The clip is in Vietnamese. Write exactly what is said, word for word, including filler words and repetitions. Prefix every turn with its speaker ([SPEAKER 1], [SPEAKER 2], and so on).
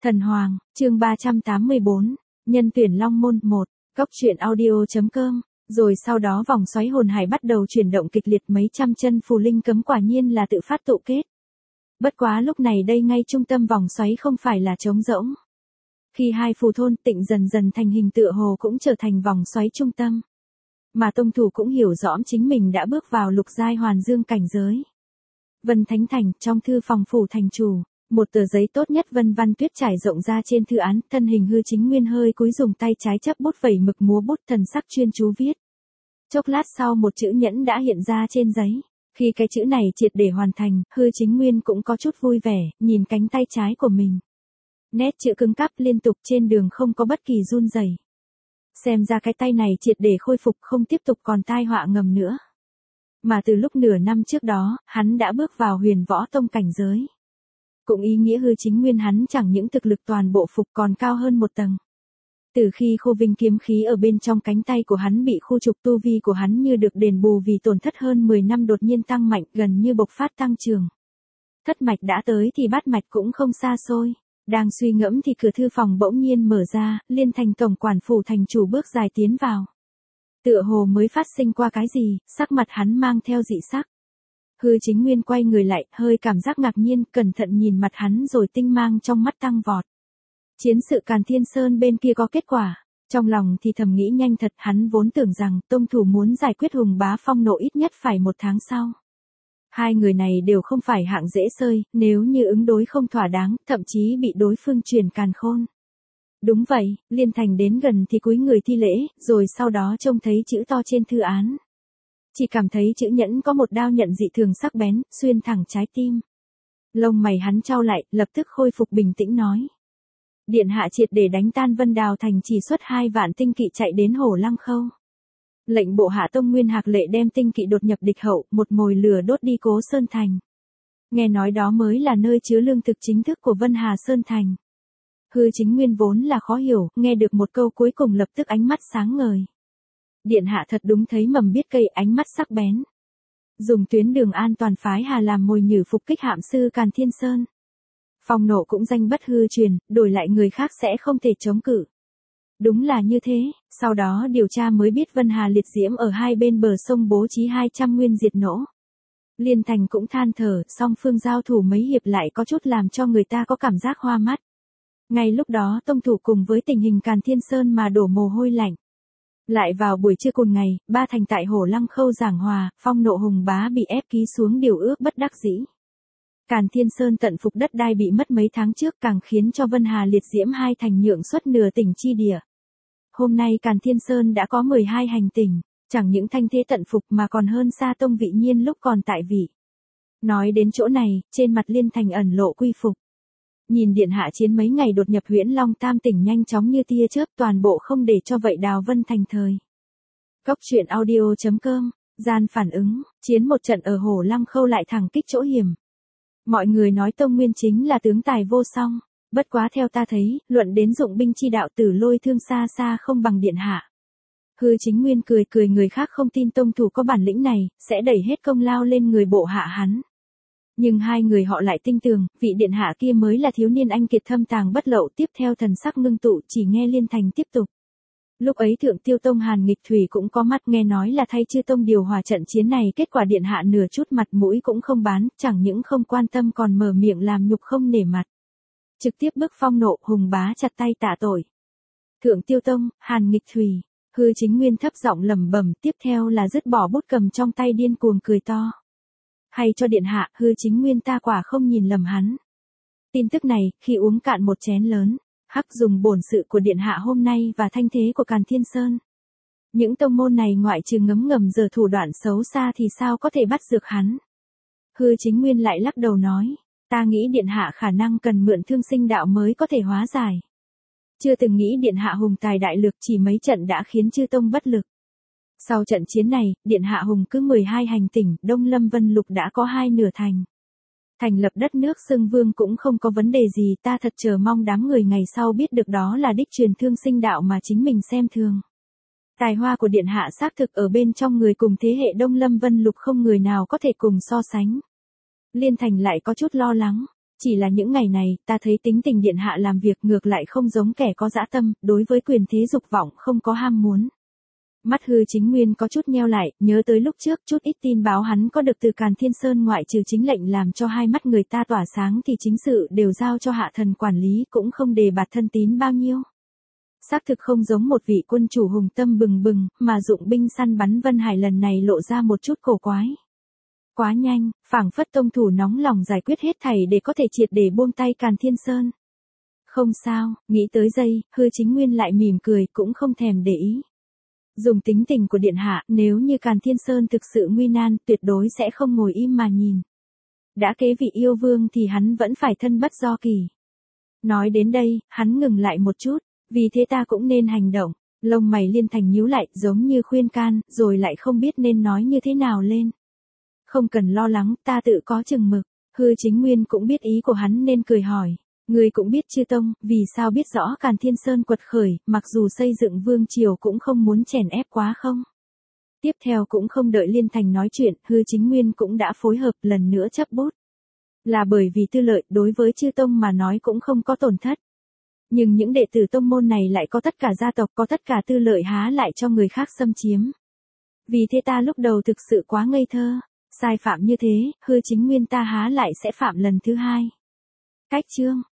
[SPEAKER 1] Thần Hoàng, chương ba trăm tám mươi bốn, nhân tuyển Long Môn một, cốc truyện audio.com, rồi sau đó vòng xoáy hồn hải bắt đầu chuyển động kịch liệt, mấy trăm chân phù linh cấm quả nhiên là tự phát tụ kết. Bất quá lúc này đây ngay trung tâm vòng xoáy không phải là trống rỗng. Khi hai phù thôn tịnh dần dần thành hình tựa hồ cũng trở thành vòng xoáy trung tâm. Mà tông thủ cũng hiểu rõ chính mình đã bước vào lục giai hoàn dương cảnh giới. Vân Thánh Thành, trong thư phòng phủ thành chủ. Một tờ giấy tốt nhất vân văn tuyết trải rộng ra trên thư án, thân hình Hư Chính Nguyên hơi cúi dùng tay trái chấp bút vẩy mực múa bút, thần sắc chuyên chú viết. Chốc lát sau một chữ nhẫn đã hiện ra trên giấy. Khi cái chữ này triệt để hoàn thành, Hư Chính Nguyên cũng có chút vui vẻ, nhìn cánh tay trái của mình. Nét chữ cứng cáp liên tục trên đường không có bất kỳ run rẩy. Xem ra cái tay này triệt để khôi phục, không tiếp tục còn tai họa ngầm nữa. Mà từ lúc nửa năm trước đó, hắn đã bước vào huyền võ tông cảnh giới. Cũng ý nghĩa Hư Chính Nguyên hắn chẳng những thực lực toàn bộ phục còn cao hơn một tầng. Từ khi khô vinh kiếm khí ở bên trong cánh tay của hắn bị khu trục, tu vi của hắn như được đền bù vì tổn thất hơn mười năm đột nhiên tăng mạnh, gần như bộc phát tăng trưởng. Thất mạch đã tới thì bát mạch cũng không xa xôi. Đang suy ngẫm thì cửa thư phòng bỗng nhiên mở ra, Liên Thành tổng quản phủ thành chủ bước dài tiến vào. Tựa hồ mới phát sinh qua cái gì, sắc mặt hắn mang theo dị sắc. Hư Chính Nguyên quay người lại, hơi cảm giác ngạc nhiên, cẩn thận nhìn mặt hắn rồi tinh mang trong mắt tăng vọt. Chiến sự Càn Thiên Sơn bên kia có kết quả, trong lòng thì thầm nghĩ nhanh thật, hắn vốn tưởng rằng tông thủ muốn giải quyết Hùng Bá Phong Nộ ít nhất phải một tháng sau. Hai người này đều không phải hạng dễ xơi, nếu như ứng đối không thỏa đáng, thậm chí bị đối phương truyền càn khôn. Đúng vậy, Liên Thành đến gần thì cúi người thi lễ, rồi sau đó trông thấy chữ to trên thư án. Chỉ cảm thấy chữ nhẫn có một đao nhận dị thường sắc bén, xuyên thẳng trái tim. Lông mày hắn chau lại, lập tức khôi phục bình tĩnh nói. Điện hạ triệt để đánh tan Vân Đào Thành, chỉ xuất hai vạn tinh kỵ chạy đến Hổ Lăng Khâu. Lệnh bộ hạ Tông Nguyên Hạc Lệ đem tinh kỵ đột nhập địch hậu, một mồi lửa đốt đi Cố Sơn Thành. Nghe nói đó mới là nơi chứa lương thực chính thức của Vân Hà Sơn Thành. Hư Chính Nguyên vốn là khó hiểu, nghe được một câu cuối cùng lập tức ánh mắt sáng ngời. Điện hạ thật đúng thấy mầm biết cây, ánh mắt sắc bén. Dùng tuyến đường an toàn phái Hà làm mồi nhử phục kích hạm sư Càn Thiên Sơn. Phong Nộ cũng danh bất hư truyền, đổi lại người khác sẽ không thể chống cự. Đúng là như thế, sau đó điều tra mới biết Vân Hà liệt diễm ở hai bên bờ sông bố trí hai trăm nguyên diệt nổ. Liên Thành cũng than thở, song phương giao thủ mấy hiệp lại có chút làm cho người ta có cảm giác hoa mắt. Ngay lúc đó tông thủ cùng với tình hình Càn Thiên Sơn mà đổ mồ hôi lạnh. Lại vào buổi trưa cùng ngày, ba thành tại Hổ Lăng Khâu giảng hòa, Phong Nộ Hùng Bá bị ép ký xuống điều ước bất đắc dĩ. Càn Thiên Sơn tận phục đất đai bị mất mấy tháng trước, càng khiến cho Vân Hà liệt diễm hai thành nhượng xuất nửa tỉnh chi địa. Hôm nay Càn Thiên Sơn đã có mười hai hành tỉnh, chẳng những thanh thế tận phục mà còn hơn xa Tông Vị Nhiên lúc còn tại vị. Nói đến chỗ này, trên mặt Liên Thành ẩn lộ quy phục. Nhìn điện hạ chiến mấy ngày đột nhập Huyễn Long Tam tỉnh nhanh chóng như tia chớp, toàn bộ không để cho vậy Đào Vân thành thời. Cốc truyện audio.com, gian phản ứng, chiến một trận ở Hổ Lăng Khâu lại thẳng kích chỗ hiểm. Mọi người nói Tông Nguyên chính là tướng tài vô song, bất quá theo ta thấy, luận đến dụng binh chi đạo, Tử Lôi Thương xa xa không bằng điện hạ. Hư Chính Nguyên cười cười, người khác không tin tông thủ có bản lĩnh này, sẽ đẩy hết công lao lên người bộ hạ hắn. Nhưng hai người họ lại tin tưởng, vị điện hạ kia mới là thiếu niên anh kiệt thâm tàng bất lậu. Tiếp theo thần sắc ngưng tụ, chỉ nghe Liên Thành tiếp tục. Lúc ấy Thượng Tiêu Tông Hàn Nghịch Thủy cũng có mắt, nghe nói là thay Chư Tông điều hòa trận chiến này, kết quả điện hạ nửa chút mặt mũi cũng không bán, chẳng những không quan tâm còn mở miệng làm nhục không nể mặt. Trực tiếp bức Phong Nộ Hùng Bá chặt tay tạ tội. Thượng Tiêu Tông, Hàn Nghịch Thủy, Hư Chính Nguyên thấp giọng lẩm bẩm, tiếp theo là dứt bỏ bút cầm trong tay điên cuồng cười to. Hay cho điện hạ, Hư Chính Nguyên ta quả không nhìn lầm hắn. Tin tức này, khi uống cạn một chén lớn, hắc dùng bổn sự của điện hạ hôm nay và thanh thế của Càn Thiên Sơn. Những tông môn này ngoại trừ ngấm ngầm giờ thủ đoạn xấu xa thì sao có thể bắt dược hắn. Hư Chính Nguyên lại lắc đầu nói, ta nghĩ điện hạ khả năng cần mượn thương sinh đạo mới có thể hóa giải. Chưa từng nghĩ điện hạ hùng tài đại lược, chỉ mấy trận đã khiến chư tông bất lực. Sau trận chiến này, điện hạ hùng cứ mười hai hành tỉnh, Đông Lâm Vân Lục đã có hai nửa thành. Thành lập đất nước xưng vương cũng không có vấn đề gì, ta thật chờ mong đám người ngày sau biết được đó là đích truyền thương sinh đạo mà chính mình xem thường. Tài hoa của điện hạ xác thực ở bên trong người cùng thế hệ Đông Lâm Vân Lục không người nào có thể cùng so sánh. Liên Thành lại có chút lo lắng, Chỉ là những ngày này, ta thấy tính tình điện hạ làm việc ngược lại không giống kẻ có dã tâm, đối với quyền thế dục vọng không có ham muốn. Mắt Hư Chính Nguyên có chút nheo lại, nhớ tới lúc trước chút ít tin báo hắn có được từ Càn Thiên Sơn ngoại trừ chính lệnh làm cho hai mắt người ta tỏa sáng thì chính sự đều giao cho hạ thần quản lý cũng không đề bạt thân tín bao nhiêu. Xác thực không giống một vị quân chủ hùng tâm bừng bừng, mà dụng binh săn bắn Vân Hải lần này lộ ra một chút cổ quái. Quá nhanh, phảng phất tông thủ nóng lòng giải quyết hết thảy để có thể triệt để buông tay Càn Thiên Sơn. Không sao, nghĩ tới giây, Hư Chính Nguyên lại mỉm cười cũng không thèm để ý. Dùng tính tình của điện hạ, nếu như Càn Thiên Sơn thực sự nguy nan, tuyệt đối sẽ không ngồi im mà nhìn. Đã kế vị yêu vương thì hắn vẫn phải thân bất do kỳ. Nói đến đây, hắn ngừng lại một chút, vì thế ta cũng nên hành động. Lông mày Liên Thành nhíu lại, giống như khuyên can, rồi lại không biết nên nói như thế nào lên. Không cần lo lắng, ta tự có chừng mực. Hư Chính Nguyên cũng biết ý của hắn nên cười hỏi. Người cũng biết chư tông, vì sao biết rõ Càn Thiên Sơn quật khởi, mặc dù xây dựng vương triều cũng không muốn chèn ép quá không? Tiếp theo cũng không đợi Liên Thành nói chuyện, Hư Chính Nguyên cũng đã phối hợp lần nữa chấp bút. Là bởi vì tư lợi đối với chư tông mà nói cũng không có tổn thất. Nhưng những đệ tử tông môn này lại có tất cả gia tộc, có tất cả tư lợi há lại cho người khác xâm chiếm. Vì thế ta lúc đầu thực sự quá ngây thơ, sai phạm như thế, Hư Chính Nguyên ta há lại sẽ phạm lần thứ hai. Cách chương